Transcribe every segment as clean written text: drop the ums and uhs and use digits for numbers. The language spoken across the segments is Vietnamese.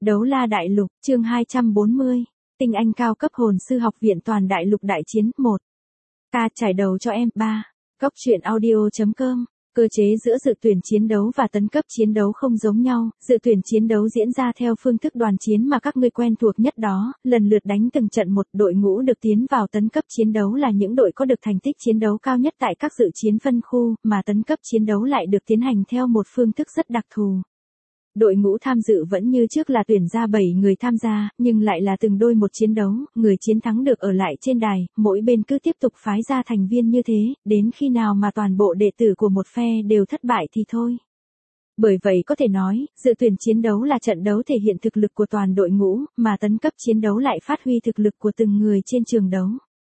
Đấu la đại lục, chương 240. Tinh anh cao cấp hồn sư học viện toàn đại lục đại chiến 1. Ca trải đầu cho em 3. Cốc truyện audio.com. Cơ chế giữa dự tuyển chiến đấu và tấn cấp chiến đấu không giống nhau, dự tuyển chiến đấu diễn ra theo phương thức đoàn chiến mà các ngươi quen thuộc nhất đó, lần lượt đánh từng trận một, đội ngũ được tiến vào tấn cấp chiến đấu là những đội có được thành tích chiến đấu cao nhất tại các dự chiến phân khu, mà tấn cấp chiến đấu lại được tiến hành theo một phương thức rất đặc thù. Đội ngũ tham dự vẫn như trước là tuyển ra 7 người tham gia, nhưng lại là từng đôi một chiến đấu, người chiến thắng được ở lại trên đài, mỗi bên cứ tiếp tục phái ra thành viên như thế, đến khi nào mà toàn bộ đệ tử của một phe đều thất bại thì thôi. Bởi vậy có thể nói, dự tuyển chiến đấu là trận đấu thể hiện thực lực của toàn đội ngũ, mà tấn cấp chiến đấu lại phát huy thực lực của từng người trên trường đấu.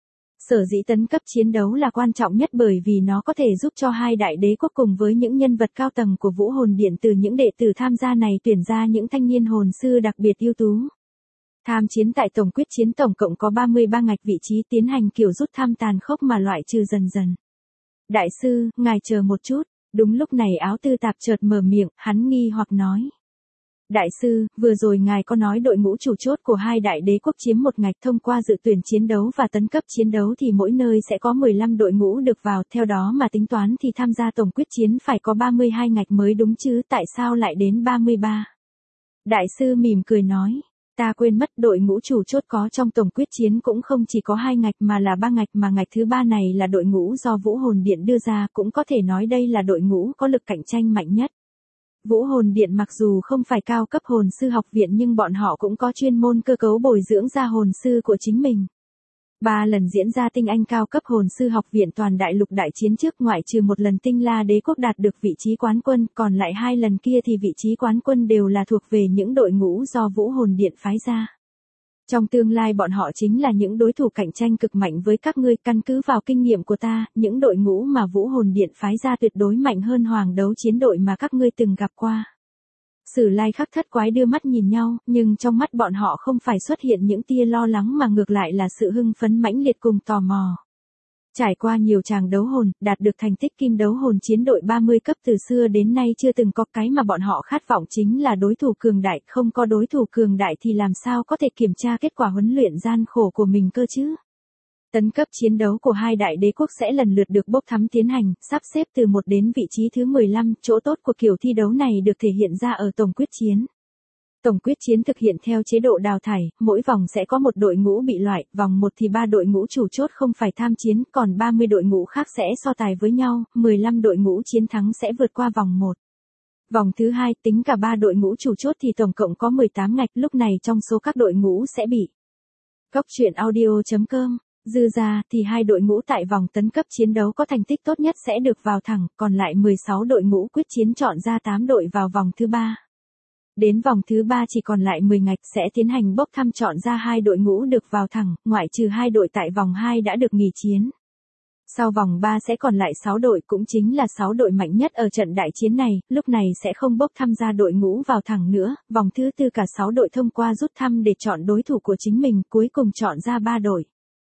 Sở dĩ tấn cấp chiến đấu là quan trọng nhất bởi vì nó có thể giúp cho hai đại đế quốc cùng với những nhân vật cao tầng của Vũ Hồn Điện từ những đệ tử tham gia này tuyển ra những thanh niên hồn sư đặc biệt ưu tú. Tham chiến tại tổng quyết chiến tổng cộng có 33 ngạch vị trí tiến hành kiểu rút thăm tàn khốc mà loại trừ dần dần. Đại sư, ngài chờ một chút, đúng lúc này Áo Tư Tạp chợt mở miệng, hắn nghi hoặc nói. Đại sư, vừa rồi ngài có nói đội ngũ chủ chốt của hai đại đế quốc chiếm một ngạch thông qua dự tuyển chiến đấu và tấn cấp chiến đấu thì mỗi nơi sẽ có 15 đội ngũ được vào, theo đó mà tính toán thì tham gia tổng quyết chiến phải có 32 ngạch mới đúng chứ, tại sao lại đến 33? Đại sư mỉm cười nói, ta quên mất đội ngũ chủ chốt có trong tổng quyết chiến cũng không chỉ có 2 ngạch mà là 3 ngạch, mà ngạch thứ 3 này là đội ngũ do Vũ Hồn Điện đưa ra, cũng có thể nói đây là đội ngũ có lực cạnh tranh mạnh nhất. Vũ Hồn Điện mặc dù không phải cao cấp hồn sư học viện nhưng bọn họ cũng có chuyên môn cơ cấu bồi dưỡng ra hồn sư của chính mình. 3 lần diễn ra tinh anh cao cấp hồn sư học viện toàn đại lục đại chiến trước, ngoại trừ một lần Tinh La đế quốc đạt được vị trí quán quân, còn lại 2 lần kia thì vị trí quán quân đều là thuộc về những đội ngũ do Vũ Hồn Điện phái ra. Trong tương lai bọn họ chính là những đối thủ cạnh tranh cực mạnh với các ngươi, căn cứ vào kinh nghiệm của ta, những đội ngũ mà Vũ Hồn Điện phái ra tuyệt đối mạnh hơn hoàng đấu chiến đội mà các ngươi từng gặp qua. Sử Lai Khắc Thất Quái đưa mắt nhìn nhau, nhưng trong mắt bọn họ không phải xuất hiện những tia lo lắng mà ngược lại là sự hưng phấn mãnh liệt cùng tò mò. Trải qua nhiều tràng đấu hồn, đạt được thành tích kim đấu hồn chiến đội 30 cấp từ xưa đến nay chưa từng có, cái mà bọn họ khát vọng chính là đối thủ cường đại, không có đối thủ cường đại thì làm sao có thể kiểm tra kết quả huấn luyện gian khổ của mình cơ chứ. Tấn cấp chiến đấu của hai đại đế quốc sẽ lần lượt được bốc thăm tiến hành, sắp xếp từ 1 đến vị trí thứ 15, chỗ tốt của kiểu thi đấu này được thể hiện ra ở tổng quyết chiến. Tổng quyết chiến thực hiện theo chế độ đào thải, mỗi vòng sẽ có một đội ngũ bị loại, vòng 1 thì 3 đội ngũ chủ chốt không phải tham chiến, còn 30 đội ngũ khác sẽ so tài với nhau, 15 đội ngũ chiến thắng sẽ vượt qua vòng 1. Vòng thứ 2, tính cả 3 đội ngũ chủ chốt thì tổng cộng có 18 ngạch, lúc này trong số các đội ngũ sẽ bị Cốc truyện audio.com dư ra thì 2 đội ngũ tại vòng tấn cấp chiến đấu có thành tích tốt nhất sẽ được vào thẳng, còn lại 16 đội ngũ quyết chiến chọn ra 8 đội vào vòng thứ 3. Đến vòng thứ 3 chỉ còn lại 10 ngạch, sẽ tiến hành bốc thăm chọn ra 2 đội ngũ được vào thẳng, ngoại trừ 2 đội tại vòng 2 đã được nghỉ chiến. Sau vòng 3 sẽ còn lại 6 đội, cũng chính là 6 đội mạnh nhất ở trận đại chiến này, lúc này sẽ không bốc thăm ra đội ngũ vào thẳng nữa, vòng thứ 4 cả 6 đội thông qua rút thăm để chọn đối thủ của chính mình, cuối cùng chọn ra 3 đội.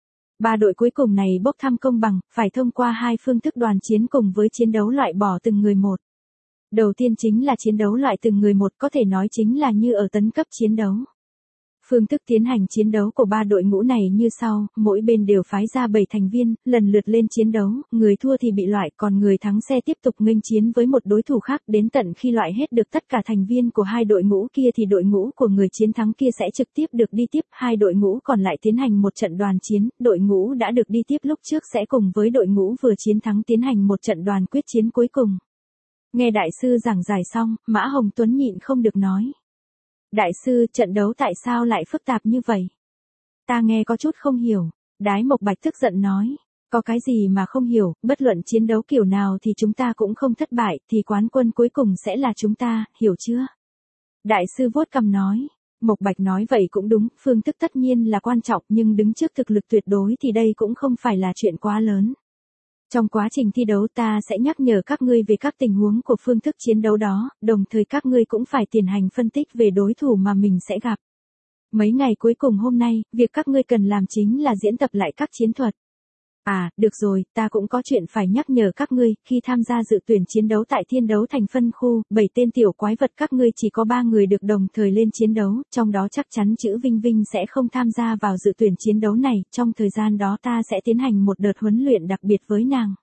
3 đội cuối cùng này bốc thăm công bằng, phải thông qua 2 phương thức đoàn chiến cùng với chiến đấu loại bỏ từng người một. Đầu tiên chính là chiến đấu loại từng người một, có thể nói chính là như ở tấn cấp chiến đấu. Phương thức tiến hành chiến đấu của 3 đội ngũ này như sau, mỗi bên đều phái ra 7 thành viên, lần lượt lên chiến đấu, người thua thì bị loại, còn người thắng sẽ tiếp tục nghênh chiến với một đối thủ khác, đến tận khi loại hết được tất cả thành viên của 2 đội ngũ kia thì đội ngũ của người chiến thắng kia sẽ trực tiếp được đi tiếp, 2 đội ngũ còn lại tiến hành một trận đoàn chiến, đội ngũ đã được đi tiếp lúc trước sẽ cùng với đội ngũ vừa chiến thắng tiến hành một trận đoàn quyết chiến cuối cùng. Nghe đại sư giảng giải xong, Mã Hồng Tuấn nhịn không được nói. Đại sư, trận đấu tại sao lại phức tạp như vậy? Ta nghe có chút không hiểu. Đái Mộc Bạch tức giận nói. Có cái gì mà không hiểu, bất luận chiến đấu kiểu nào thì chúng ta cũng không thất bại, thì quán quân cuối cùng sẽ là chúng ta, hiểu chưa? Đại sư vuốt cằm nói. Mộc Bạch nói vậy cũng đúng, phương thức tất nhiên là quan trọng nhưng đứng trước thực lực tuyệt đối thì đây cũng không phải là chuyện quá lớn. Trong quá trình thi đấu ta sẽ nhắc nhở các ngươi về các tình huống của phương thức chiến đấu đó, đồng thời các ngươi cũng phải tiến hành phân tích về đối thủ mà mình sẽ gặp. Mấy ngày cuối cùng hôm nay, việc các ngươi cần làm chính là diễn tập lại các chiến thuật. À, được rồi, ta cũng có chuyện phải nhắc nhở các ngươi, khi tham gia dự tuyển chiến đấu tại Thiên Đấu Thành phân khu, 7 tên tiểu quái vật các ngươi chỉ có 3 người được đồng thời lên chiến đấu, trong đó chắc chắn chữ Vinh Vinh sẽ không tham gia vào dự tuyển chiến đấu này, trong thời gian đó ta sẽ tiến hành một đợt huấn luyện đặc biệt với nàng.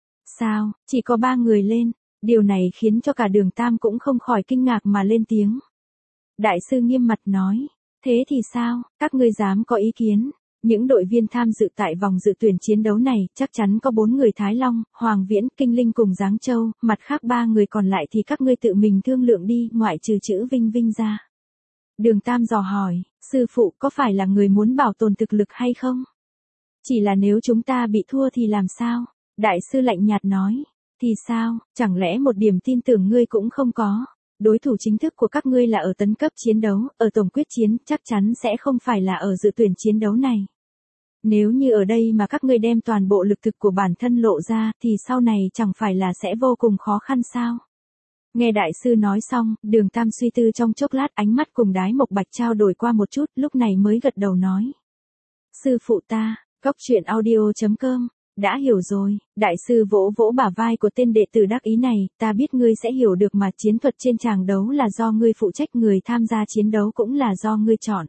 Sao, chỉ có 3 người lên, điều này khiến cho cả Đường Tam cũng không khỏi kinh ngạc mà lên tiếng. Đại sư nghiêm mặt nói, thế thì sao, các ngươi dám có ý kiến? Những đội viên tham dự tại vòng dự tuyển chiến đấu này, chắc chắn có 4 người Thái Long, Hoàng Viễn, Kinh Linh cùng Giáng Châu, mặt khác 3 người còn lại thì các ngươi tự mình thương lượng đi, ngoại trừ chữ Vinh Vinh ra. Đường Tam dò hỏi, sư phụ có phải là người muốn bảo tồn thực lực hay không? Chỉ là nếu chúng ta bị thua thì làm sao? Đại sư lạnh nhạt nói, thì sao, chẳng lẽ một điểm tin tưởng ngươi cũng không có? Đối thủ chính thức của các ngươi là ở tấn cấp chiến đấu, ở tổng quyết chiến, chắc chắn sẽ không phải là ở dự tuyển chiến đấu này. Nếu như ở đây mà các ngươi đem toàn bộ lực thực của bản thân lộ ra, thì sau này chẳng phải là sẽ vô cùng khó khăn sao? Nghe đại sư nói xong, Đường Tam suy tư trong chốc lát, ánh mắt cùng Đái Mộc Bạch trao đổi qua một chút, lúc này mới gật đầu nói. Sư phụ ta, coctruyện.audio.com, đã hiểu rồi, đại sư vỗ vỗ bả vai của tên đệ tử đắc ý này, ta biết ngươi sẽ hiểu được mà chiến thuật trên tràng đấu là do ngươi phụ trách, người tham gia chiến đấu cũng là do ngươi chọn.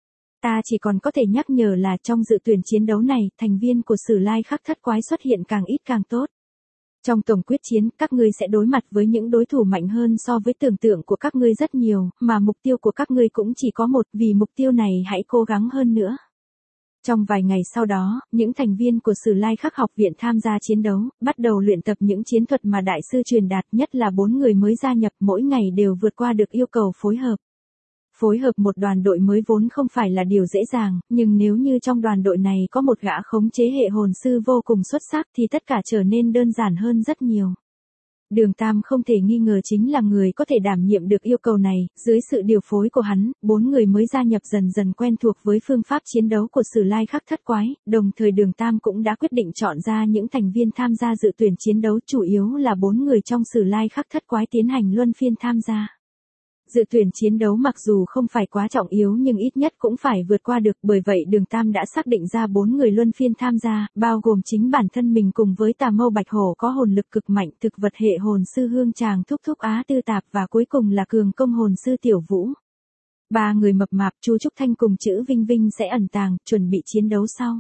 Ta chỉ còn có thể nhắc nhở là trong dự tuyển chiến đấu này, thành viên của Sử Lai Khắc Thất Quái xuất hiện càng ít càng tốt. Trong tổng quyết chiến, các ngươi sẽ đối mặt với những đối thủ mạnh hơn so với tưởng tượng của các ngươi rất nhiều, mà mục tiêu của các ngươi cũng chỉ có một, vì mục tiêu này hãy cố gắng hơn nữa. Trong vài ngày sau đó, những thành viên của Sử Lai Khắc học viện tham gia chiến đấu, bắt đầu luyện tập những chiến thuật mà đại sư truyền đạt, nhất là 4 người mới gia nhập mỗi ngày đều vượt qua được yêu cầu phối hợp. Phối hợp một đoàn đội mới vốn không phải là điều dễ dàng, nhưng nếu như trong đoàn đội này có một gã khống chế hệ hồn sư vô cùng xuất sắc thì tất cả trở nên đơn giản hơn rất nhiều. Đường Tam không thể nghi ngờ chính là người có thể đảm nhiệm được yêu cầu này, dưới sự điều phối của hắn, 4 người mới gia nhập dần dần quen thuộc với phương pháp chiến đấu của Sử Lai Khắc Thất Quái, đồng thời Đường Tam cũng đã quyết định chọn ra những thành viên tham gia dự tuyển chiến đấu, chủ yếu là 4 người trong Sử Lai Khắc Thất Quái tiến hành luân phiên tham gia. Dự tuyển chiến đấu mặc dù không phải quá trọng yếu nhưng ít nhất cũng phải vượt qua được, bởi vậy Đường Tam đã xác định ra 4 người luân phiên tham gia, bao gồm chính bản thân mình cùng với Tà Mâu Bạch Hổ có hồn lực cực mạnh, thực vật hệ hồn sư Hương Tràng Thúc Thúc Á Tư Tạp và cuối cùng là cường công hồn sư Tiểu Vũ. 3 người mập mạp Chu Trúc Thanh cùng chữ Vinh Vinh sẽ ẩn tàng, chuẩn bị chiến đấu sau.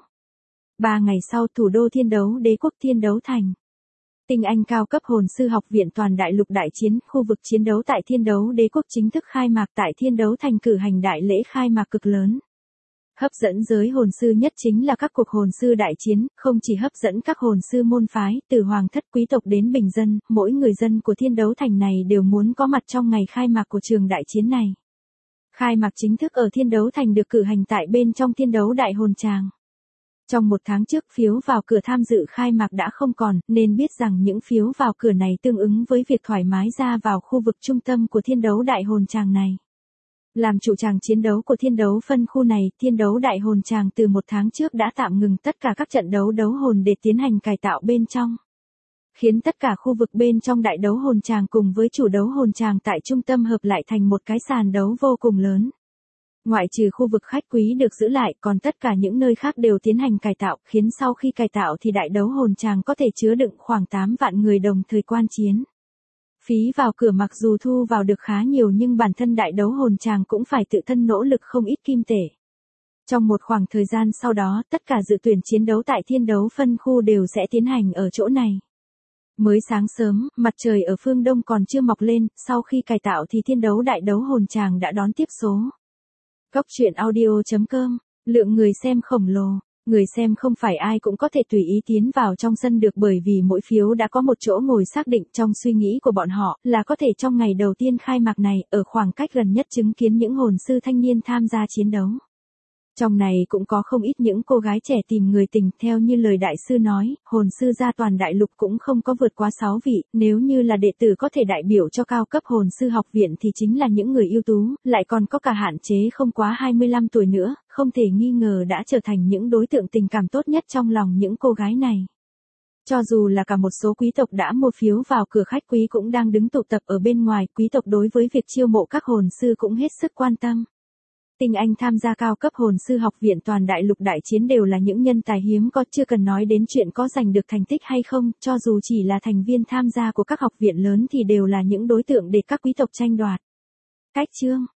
3 ngày sau, thủ đô Thiên Đấu Đế quốc Thiên Đấu Thành. Tinh Anh cao cấp hồn sư học viện toàn đại lục đại chiến, khu vực chiến đấu tại Thiên Đấu Đế quốc chính thức khai mạc, tại Thiên Đấu Thành cử hành đại lễ khai mạc cực lớn. Hấp dẫn giới hồn sư nhất chính là các cuộc hồn sư đại chiến, không chỉ hấp dẫn các hồn sư môn phái, từ hoàng thất quý tộc đến bình dân, mỗi người dân của Thiên Đấu Thành này đều muốn có mặt trong ngày khai mạc của trường đại chiến này. Khai mạc chính thức ở Thiên Đấu Thành được cử hành tại bên trong Thiên Đấu Đại Hồn Tràng. Trong một tháng trước, phiếu vào cửa tham dự khai mạc đã không còn, nên biết rằng những phiếu vào cửa này tương ứng với việc thoải mái ra vào khu vực trung tâm của Thiên Đấu Đại Hồn Tràng này. Làm chủ tràng chiến đấu của Thiên Đấu phân khu này, Thiên Đấu Đại Hồn Tràng từ một tháng trước đã tạm ngừng tất cả các trận đấu đấu hồn để tiến hành cải tạo bên trong. Khiến tất cả khu vực bên trong đại đấu hồn tràng cùng với chủ đấu hồn tràng tại trung tâm hợp lại thành một cái sàn đấu vô cùng lớn. Ngoại trừ khu vực khách quý được giữ lại, còn tất cả những nơi khác đều tiến hành cải tạo, khiến sau khi cải tạo thì đại đấu hồn tràng có thể chứa đựng khoảng 8 vạn người đồng thời quan chiến. Phí vào cửa mặc dù thu vào được khá nhiều nhưng bản thân đại đấu hồn tràng cũng phải tự thân nỗ lực không ít kim tệ. Trong một khoảng thời gian sau đó, tất cả dự tuyển chiến đấu tại Thiên Đấu phân khu đều sẽ tiến hành ở chỗ này. Mới sáng sớm, mặt trời ở phương Đông còn chưa mọc lên, sau khi cải tạo thì Thiên Đấu đại đấu hồn tràng đã đón tiếp số. Coctruyện.audio.com, lượng người xem khổng lồ. Người xem không phải ai cũng có thể tùy ý tiến vào trong sân được, bởi vì mỗi phiếu đã có một chỗ ngồi xác định. Trong suy nghĩ của bọn họ là có thể trong ngày đầu tiên khai mạc này, ở khoảng cách gần nhất chứng kiến những hồn sư thanh niên tham gia chiến đấu. Trong này cũng có không ít những cô gái trẻ tìm người tình, theo như lời đại sư nói, hồn sư gia toàn đại lục cũng không có vượt quá 6 vị, nếu như là đệ tử có thể đại biểu cho cao cấp hồn sư học viện thì chính là những người ưu tú, lại còn có cả hạn chế không quá 25 tuổi nữa, không thể nghi ngờ đã trở thành những đối tượng tình cảm tốt nhất trong lòng những cô gái này. Cho dù là cả một số quý tộc đã mua phiếu vào cửa, khách quý cũng đang đứng tụ tập ở bên ngoài, quý tộc đối với việc chiêu mộ các hồn sư cũng hết sức quan tâm. Tinh anh tham gia cao cấp hồn sư học viện toàn đại lục đại chiến đều là những nhân tài hiếm có, chưa cần nói đến chuyện có giành được thành tích hay không, cho dù chỉ là thành viên tham gia của các học viện lớn thì đều là những đối tượng để các quý tộc tranh đoạt. Cách chương